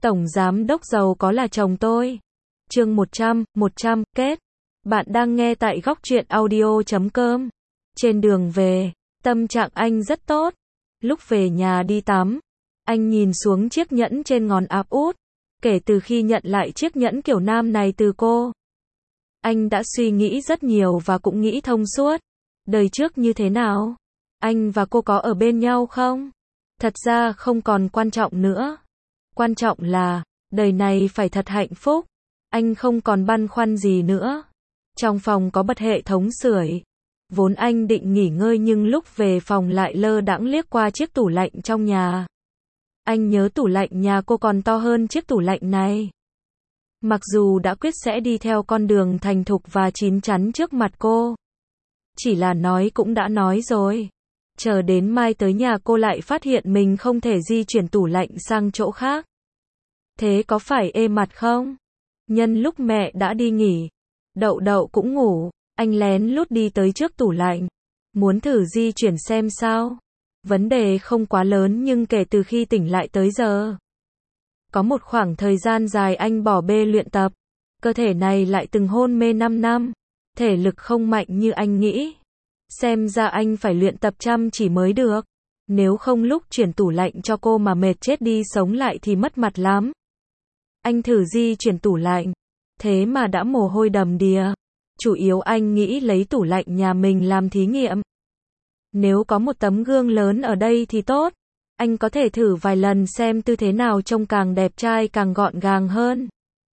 Tổng giám đốc giàu có là chồng tôi. Chương 100, kết. Bạn đang nghe tại góc truyện audio.com. Trên đường về, tâm trạng anh rất tốt. Lúc về nhà đi tắm, anh nhìn xuống chiếc nhẫn trên ngón áp út. Kể từ khi nhận lại chiếc nhẫn kiểu nam này từ cô, anh đã suy nghĩ rất nhiều và cũng nghĩ thông suốt. Đời trước như thế nào? Anh và cô có ở bên nhau không? Thật ra không còn quan trọng nữa. Quan trọng là, đời này phải thật hạnh phúc. Anh không còn băn khoăn gì nữa. Trong phòng có bật hệ thống sưởi. Vốn anh định nghỉ ngơi nhưng lúc về phòng lại lơ đãng liếc qua chiếc tủ lạnh trong nhà. Anh nhớ tủ lạnh nhà cô còn to hơn chiếc tủ lạnh này. Mặc dù đã quyết sẽ đi theo con đường thành thục và chín chắn trước mặt cô. Chỉ là nói cũng đã nói rồi. Chờ đến mai tới nhà cô lại phát hiện mình không thể di chuyển tủ lạnh sang chỗ khác. Thế có phải ê mặt không? Nhân lúc mẹ đã đi nghỉ, Đậu Đậu cũng ngủ, anh lén lút đi tới trước tủ lạnh. Muốn thử di chuyển xem sao. Vấn đề không quá lớn nhưng kể từ khi tỉnh lại tới giờ. Có một khoảng thời gian dài anh bỏ bê luyện tập. Cơ thể này lại từng hôn mê 5 năm. Thể lực không mạnh như anh nghĩ. Xem ra anh phải luyện tập chăm chỉ mới được. Nếu không lúc chuyển tủ lạnh cho cô mà mệt chết đi sống lại thì mất mặt lắm. Anh thử di chuyển tủ lạnh. Thế mà đã mồ hôi đầm đìa. Chủ yếu anh nghĩ lấy tủ lạnh nhà mình làm thí nghiệm. Nếu có một tấm gương lớn ở đây thì tốt. Anh có thể thử vài lần xem tư thế nào trông càng đẹp trai càng gọn gàng hơn.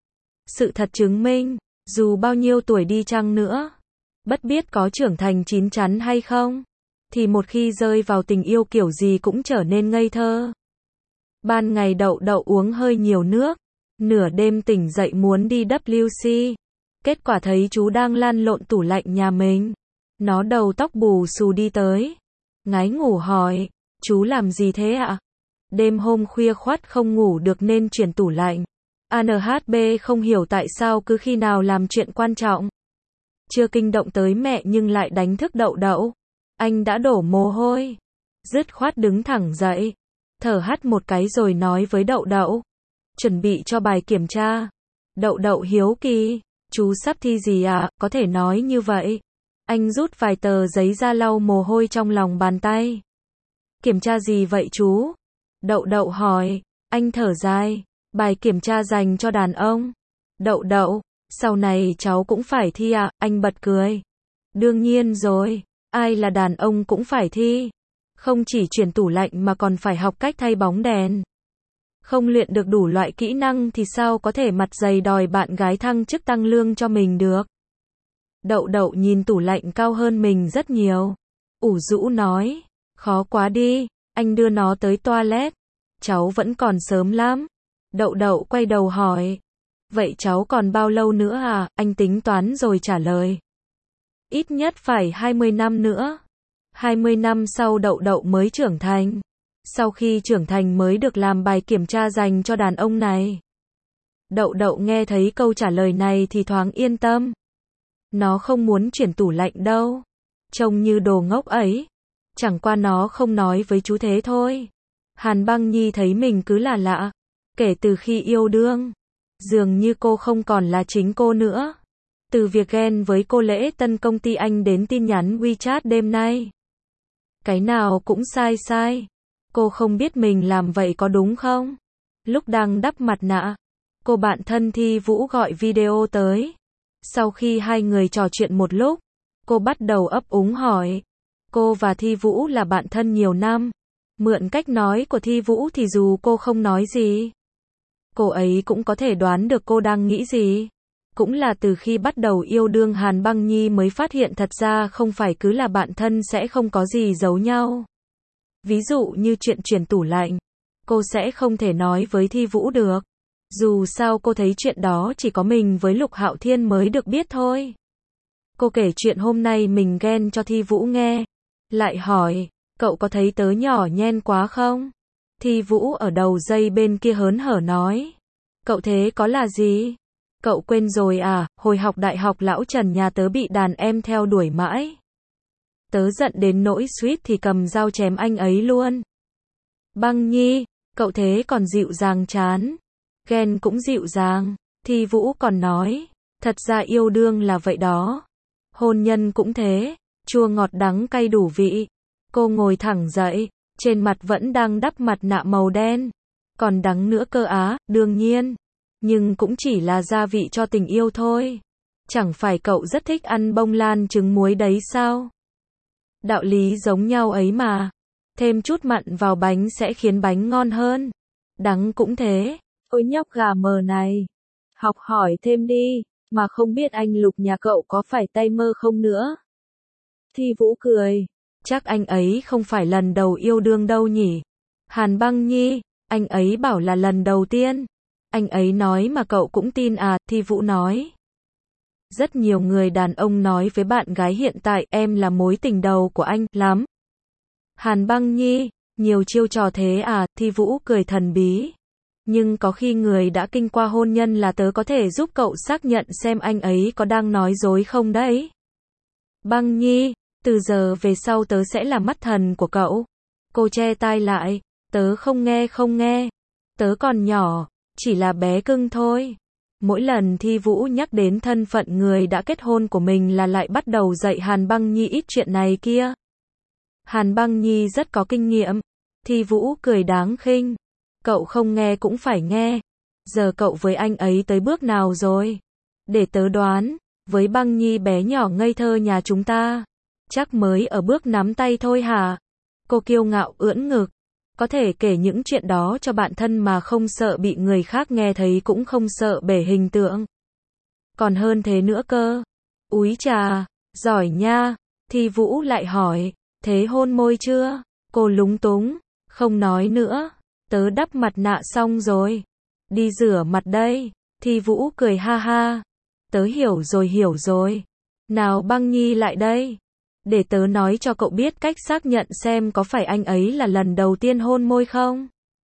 Sự thật chứng minh, dù bao nhiêu tuổi đi chăng nữa, bất biết có trưởng thành chín chắn hay không, thì một khi rơi vào tình yêu kiểu gì cũng trở nên ngây thơ. Ban ngày Đậu Đậu uống hơi nhiều nước, nửa đêm tỉnh dậy muốn đi WC. Kết quả thấy chú đang lăn lộn tủ lạnh nhà mình. Nó đầu tóc bù xù đi tới. Ngái ngủ hỏi, chú làm gì thế ạ? Đêm hôm khuya khoắt không ngủ được nên chuyển tủ lạnh. ANHB không hiểu tại sao cứ khi nào làm chuyện quan trọng. Chưa kinh động tới mẹ nhưng lại đánh thức Đậu Đậu. Anh đã đổ mồ hôi. Dứt khoát đứng thẳng dậy. Thở hắt một cái rồi nói với Đậu Đậu. Chuẩn bị cho bài kiểm tra. Đậu Đậu hiếu kỳ. Chú sắp thi gì ạ? Có thể nói như vậy. Anh rút vài tờ giấy ra lau mồ hôi trong lòng bàn tay. Kiểm tra gì vậy chú? Đậu Đậu hỏi. Anh thở dài. Bài kiểm tra dành cho đàn ông. Đậu Đậu, sau này cháu cũng phải thi ạ? Anh bật cười. Đương nhiên rồi. Ai là đàn ông cũng phải thi. Không chỉ chuyển tủ lạnh mà còn phải học cách thay bóng đèn. Không luyện được đủ loại kỹ năng thì sao có thể mặt dày đòi bạn gái thăng chức tăng lương cho mình được. Đậu Đậu nhìn tủ lạnh cao hơn mình rất nhiều. Ủ rũ nói. Khó quá đi. Anh đưa nó tới toilet. Cháu vẫn còn sớm lắm. Đậu Đậu quay đầu hỏi. Vậy cháu còn bao lâu nữa à? Anh tính toán rồi trả lời. Ít nhất phải 20 năm nữa. 20 năm sau Đậu Đậu mới trưởng thành. Sau khi trưởng thành mới được làm bài kiểm tra dành cho đàn ông này. Đậu Đậu nghe thấy câu trả lời này thì thoáng yên tâm. Nó không muốn chuyển tủ lạnh đâu. Trông như đồ ngốc ấy. Chẳng qua nó không nói với chú thế thôi. Hàn Băng Nhi thấy mình cứ là lạ. Kể từ khi yêu đương, dường như cô không còn là chính cô nữa. Từ việc ghen với cô lễ tân công ty anh đến tin nhắn WeChat đêm nay. Cái nào cũng sai sai. Cô không biết mình làm vậy có đúng không? Lúc đang đắp mặt nạ, cô bạn thân Thi Vũ gọi video tới. Sau khi hai người trò chuyện một lúc, cô bắt đầu ấp úng hỏi. Cô và Thi Vũ là bạn thân nhiều năm. Mượn cách nói của Thi Vũ thì dù cô không nói gì, cô ấy cũng có thể đoán được cô đang nghĩ gì. Cũng là từ khi bắt đầu yêu đương Hàn Băng Nhi mới phát hiện thật ra không phải cứ là bạn thân sẽ không có gì giấu nhau. Ví dụ như chuyện chuyển tủ lạnh, cô sẽ không thể nói với Thi Vũ được. Dù sao cô thấy chuyện đó chỉ có mình với Lục Hạo Thiên mới được biết thôi. Cô kể chuyện hôm nay mình ghen cho Thi Vũ nghe. Lại hỏi, cậu có thấy tớ nhỏ nhen quá không? Thi Vũ ở đầu dây bên kia hớn hở nói. Cậu thế có là gì? Cậu quên rồi à, hồi học đại học lão Trần nhà tớ bị đàn em theo đuổi mãi. Tớ giận đến nỗi suýt thì cầm dao chém anh ấy luôn. Băng Nhi, cậu thế còn dịu dàng chán. Ghen cũng dịu dàng. Thi Vũ còn nói, thật ra yêu đương là vậy đó. Hôn nhân cũng thế, chua ngọt đắng cay đủ vị. Cô ngồi thẳng dậy, trên mặt vẫn đang đắp mặt nạ màu đen. Còn đắng nữa cơ á, đương nhiên. Nhưng cũng chỉ là gia vị cho tình yêu thôi. Chẳng phải cậu rất thích ăn bông lan trứng muối đấy sao? Đạo lý giống nhau ấy mà. Thêm chút mặn vào bánh sẽ khiến bánh ngon hơn. Đắng cũng thế. Ôi nhóc gà mờ này. Học hỏi thêm đi. Mà không biết anh Lục nhà cậu có phải tay mơ không nữa? Thi Vũ cười. Chắc anh ấy không phải lần đầu yêu đương đâu nhỉ? Hàn Băng Nhi, anh ấy bảo là lần đầu tiên. Anh ấy nói mà cậu cũng tin à? Thi Vũ nói. Rất nhiều người đàn ông nói với bạn gái hiện tại em là mối tình đầu của anh lắm. Hàn Băng Nhi, nhiều chiêu trò thế à? Thi Vũ cười thần bí. Nhưng có khi người đã kinh qua hôn nhân là tớ có thể giúp cậu xác nhận xem anh ấy có đang nói dối không đấy. Băng Nhi, từ giờ về sau tớ sẽ là mắt thần của cậu. Cô che tai lại, tớ không nghe. Tớ còn nhỏ, chỉ là bé cưng thôi. Mỗi lần Thi Vũ nhắc đến thân phận người đã kết hôn của mình là lại bắt đầu dạy Hàn Băng Nhi ít chuyện này kia. Hàn Băng Nhi rất có kinh nghiệm. Thi Vũ cười đáng khinh. Cậu không nghe cũng phải nghe. Giờ cậu với anh ấy tới bước nào rồi? Để tớ đoán, với Băng Nhi bé nhỏ ngây thơ nhà chúng ta, chắc mới ở bước nắm tay thôi hả? Cô kiêu ngạo ưỡn ngực. Có thể kể những chuyện đó cho bạn thân mà không sợ bị người khác nghe thấy cũng không sợ bể hình tượng. Còn hơn thế nữa cơ. Úi chà, giỏi nha. Thi Vũ lại hỏi, thế hôn môi chưa? Cô lúng túng, không nói nữa. Tớ đắp mặt nạ xong rồi. Đi rửa mặt đây. Thi Vũ cười ha ha. Tớ hiểu rồi. Nào Băng Nhi lại đây. Để tớ nói cho cậu biết cách xác nhận xem có phải anh ấy là lần đầu tiên hôn môi không.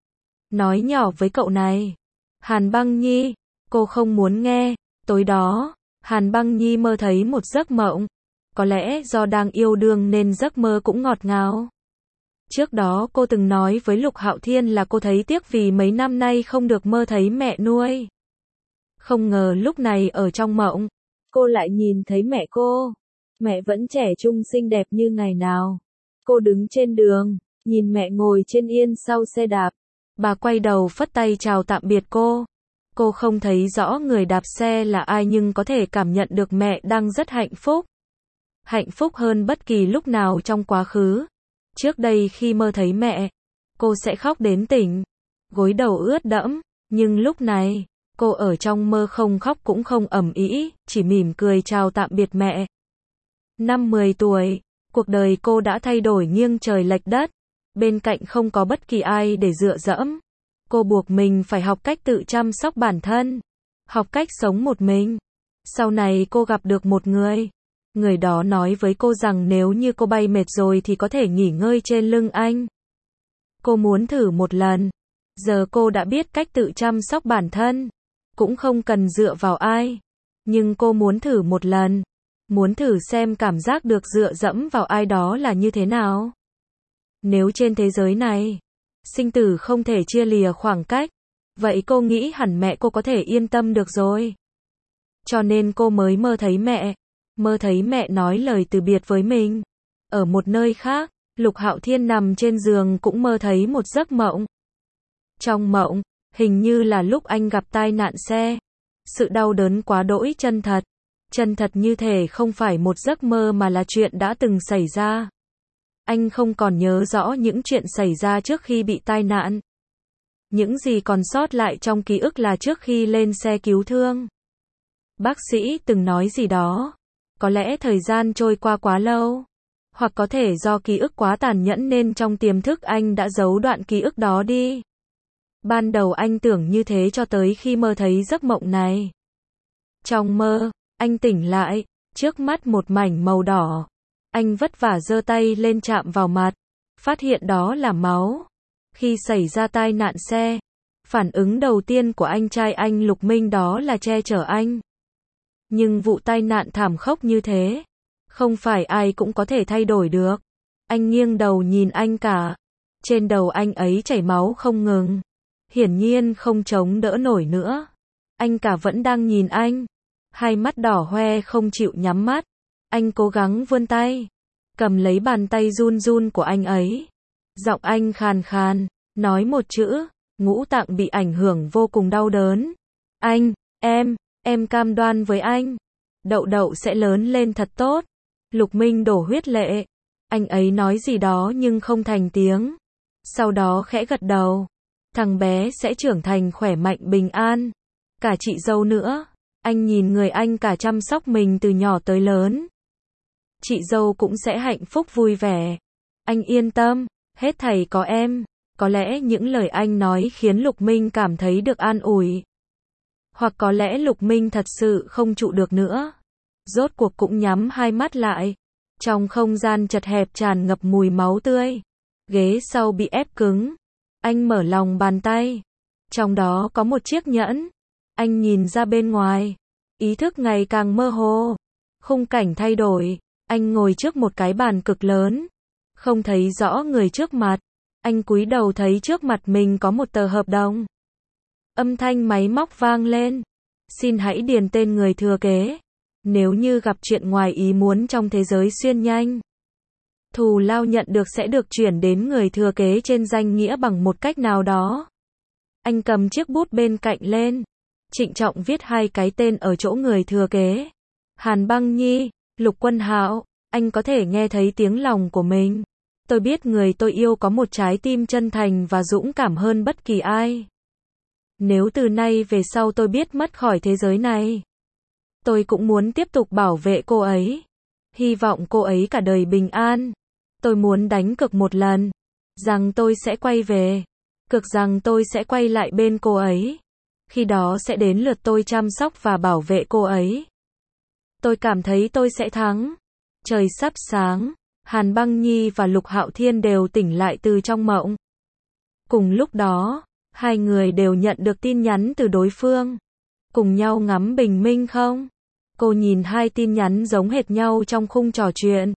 Nói nhỏ với cậu này. Hàn Băng Nhi, cô không muốn nghe. Tối đó, Hàn Băng Nhi mơ thấy một giấc mộng. Có lẽ do đang yêu đương nên giấc mơ cũng ngọt ngào. Trước đó cô từng nói với Lục Hạo Thiên là cô thấy tiếc vì mấy năm nay không được mơ thấy mẹ nuôi. Không ngờ lúc này ở trong mộng, cô lại nhìn thấy mẹ cô. Mẹ vẫn trẻ trung xinh đẹp như ngày nào. Cô đứng trên đường, nhìn mẹ ngồi trên yên sau xe đạp. Bà quay đầu phất tay chào tạm biệt cô. Cô không thấy rõ người đạp xe là ai nhưng có thể cảm nhận được mẹ đang rất hạnh phúc. Hạnh phúc hơn bất kỳ lúc nào trong quá khứ. Trước đây khi mơ thấy mẹ, cô sẽ khóc đến tỉnh, gối đầu ướt đẫm, nhưng lúc này, cô ở trong mơ không khóc cũng không ầm ĩ, chỉ mỉm cười chào tạm biệt mẹ. Năm 10 tuổi, cuộc đời cô đã thay đổi nghiêng trời lệch đất, bên cạnh không có bất kỳ ai để dựa dẫm. Cô buộc mình phải học cách tự chăm sóc bản thân, học cách sống một mình. Sau này cô gặp được một người. Người đó nói với cô rằng nếu như cô bay mệt rồi thì có thể nghỉ ngơi trên lưng anh. Cô muốn thử một lần. Giờ cô đã biết cách tự chăm sóc bản thân. Cũng không cần dựa vào ai. Nhưng cô muốn thử một lần. Muốn thử xem cảm giác được dựa dẫm vào ai đó là như thế nào. Nếu trên thế giới này, sinh tử không thể chia lìa khoảng cách, vậy cô nghĩ hẳn mẹ cô có thể yên tâm được rồi. Cho nên cô mới mơ thấy mẹ. Mơ thấy mẹ nói lời từ biệt với mình. Ở một nơi khác, Lục Hạo Thiên nằm trên giường cũng mơ thấy một giấc mộng. Trong mộng, hình như là lúc anh gặp tai nạn xe. Sự đau đớn quá đỗi chân thật. Chân thật như thể không phải một giấc mơ mà là chuyện đã từng xảy ra. Anh không còn nhớ rõ những chuyện xảy ra trước khi bị tai nạn. Những gì còn sót lại trong ký ức là trước khi lên xe cứu thương. Bác sĩ từng nói gì đó. Có lẽ thời gian trôi qua quá lâu. Hoặc có thể do ký ức quá tàn nhẫn nên trong tiềm thức anh đã giấu đoạn ký ức đó đi. Ban đầu anh tưởng như thế cho tới khi mơ thấy giấc mộng này. Trong mơ, anh tỉnh lại, trước mắt một mảnh màu đỏ. Anh vất vả giơ tay lên chạm vào mặt, phát hiện đó là máu. Khi xảy ra tai nạn xe, phản ứng đầu tiên của anh trai anh Lục Minh đó là che chở anh. Nhưng vụ tai nạn thảm khốc như thế, không phải ai cũng có thể thay đổi được. Anh nghiêng đầu nhìn anh cả. Trên đầu anh ấy chảy máu không ngừng. hiển nhiên không chống đỡ nổi nữa. Anh cả vẫn đang nhìn anh, hai mắt đỏ hoe không chịu nhắm mắt. Anh cố gắng vươn tay, cầm lấy bàn tay run run của anh ấy. Giọng anh khàn khàn, nói một chữ, ngũ tạng bị ảnh hưởng vô cùng đau đớn. Anh, em cam đoan với anh, Đậu Đậu sẽ lớn lên thật tốt. Lục Minh đổ huyết lệ. Anh ấy nói gì đó nhưng không thành tiếng. Sau đó khẽ gật đầu. Thằng bé sẽ trưởng thành khỏe mạnh bình an. Cả chị dâu nữa. Anh nhìn người anh cả chăm sóc mình từ nhỏ tới lớn. Chị dâu cũng sẽ hạnh phúc vui vẻ. Anh yên tâm, hết thảy có em. Có lẽ những lời anh nói khiến Lục Minh cảm thấy được an ủi. Hoặc có lẽ Lục Minh thật sự không trụ được nữa. Rốt cuộc cũng nhắm hai mắt lại. Trong không gian chật hẹp tràn ngập mùi máu tươi. Ghế sau bị ép cứng. Anh mở lòng bàn tay. Trong đó có một chiếc nhẫn. Anh nhìn ra bên ngoài. Ý thức ngày càng mơ hồ. Khung cảnh thay đổi. Anh ngồi trước một cái bàn cực lớn. Không thấy rõ người trước mặt. Anh cúi đầu thấy trước mặt mình có một tờ hợp đồng. Âm thanh máy móc vang lên. Xin hãy điền tên người thừa kế. Nếu như gặp chuyện ngoài ý muốn trong thế giới xuyên nhanh, thù lao nhận được sẽ được chuyển đến người thừa kế trên danh nghĩa bằng một cách nào đó. Anh cầm chiếc bút bên cạnh lên, trịnh trọng viết hai cái tên ở chỗ người thừa kế. Hàn Băng Nhi, Lục Quân Hạo. Anh có thể nghe thấy tiếng lòng của mình. Tôi biết người tôi yêu có một trái tim chân thành và dũng cảm hơn bất kỳ ai. Nếu từ nay về sau tôi biết mất khỏi thế giới này, tôi cũng muốn tiếp tục bảo vệ cô ấy. Hy vọng cô ấy cả đời bình an. Tôi muốn đánh cược một lần, rằng tôi sẽ quay về. Cược rằng tôi sẽ quay lại bên cô ấy. Khi đó sẽ đến lượt tôi chăm sóc và bảo vệ cô ấy. Tôi cảm thấy tôi sẽ thắng. Trời sắp sáng. Hàn Băng Nhi và Lục Hạo Thiên đều tỉnh lại từ trong mộng. Cùng lúc đó, hai người đều nhận được tin nhắn từ đối phương. Cùng nhau ngắm bình minh không? Cô nhìn hai tin nhắn giống hệt nhau trong khung trò chuyện.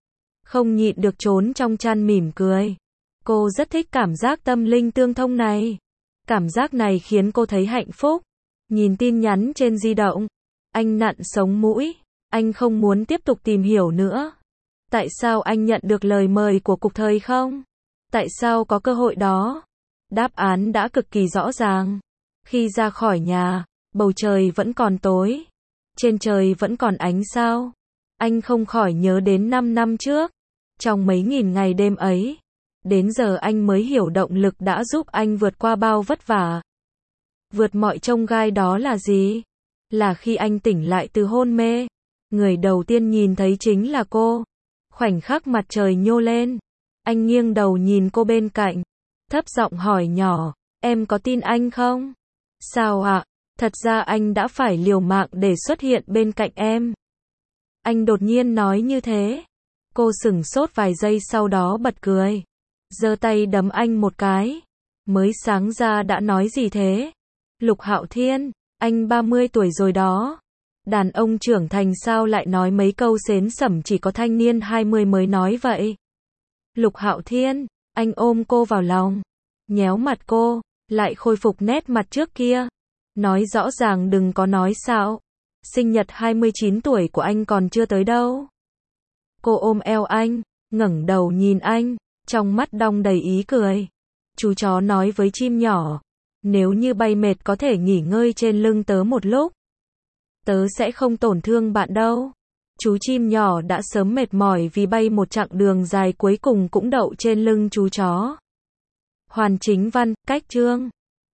Không nhịn được trốn trong chăn mỉm cười. Cô rất thích cảm giác tâm linh tương thông này. Cảm giác này khiến cô thấy hạnh phúc. Nhìn tin nhắn trên di động. Anh nặn sống mũi. Anh không muốn tiếp tục tìm hiểu nữa. Tại sao anh nhận được lời mời của Cục Thời không? Tại sao có cơ hội đó? Đáp án đã cực kỳ rõ ràng. Khi ra khỏi nhà, bầu trời vẫn còn tối. Trên trời vẫn còn ánh sao. Anh không khỏi nhớ đến 5 năm trước. Trong mấy nghìn ngày đêm ấy, đến giờ anh mới hiểu động lực đã giúp anh vượt qua bao vất vả. Vượt mọi chông gai đó là gì? Là khi anh tỉnh lại từ hôn mê. Người đầu tiên nhìn thấy chính là cô. Khoảnh khắc mặt trời nhô lên. Anh nghiêng đầu nhìn cô bên cạnh. Thấp giọng hỏi nhỏ, em có tin anh không? Sao ạ? Thật ra anh đã phải liều mạng để xuất hiện bên cạnh em. Anh đột nhiên nói như thế. Cô sửng sốt vài giây sau đó bật cười. Giơ tay đấm anh một cái. Mới sáng ra đã nói gì thế? Lục Hạo Thiên, anh 30 tuổi rồi đó. Đàn ông trưởng thành sao lại nói mấy câu xến xẩm chỉ có thanh niên 20 mới nói vậy? Lục Hạo Thiên, anh ôm cô vào lòng. Nhéo mặt cô, lại khôi phục nét mặt trước kia. Nói rõ ràng đừng có nói xạo. Sinh nhật 29 tuổi của anh còn chưa tới đâu. Cô ôm eo anh, ngẩng đầu nhìn anh, trong mắt đong đầy ý cười. Chú chó nói với chim nhỏ, nếu như bay mệt có thể nghỉ ngơi trên lưng tớ một lúc. Tớ sẽ không tổn thương bạn đâu. Chú chim nhỏ đã sớm mệt mỏi vì bay một chặng đường dài cuối cùng cũng đậu trên lưng chú chó. Hoàn Chính Văn, cách chương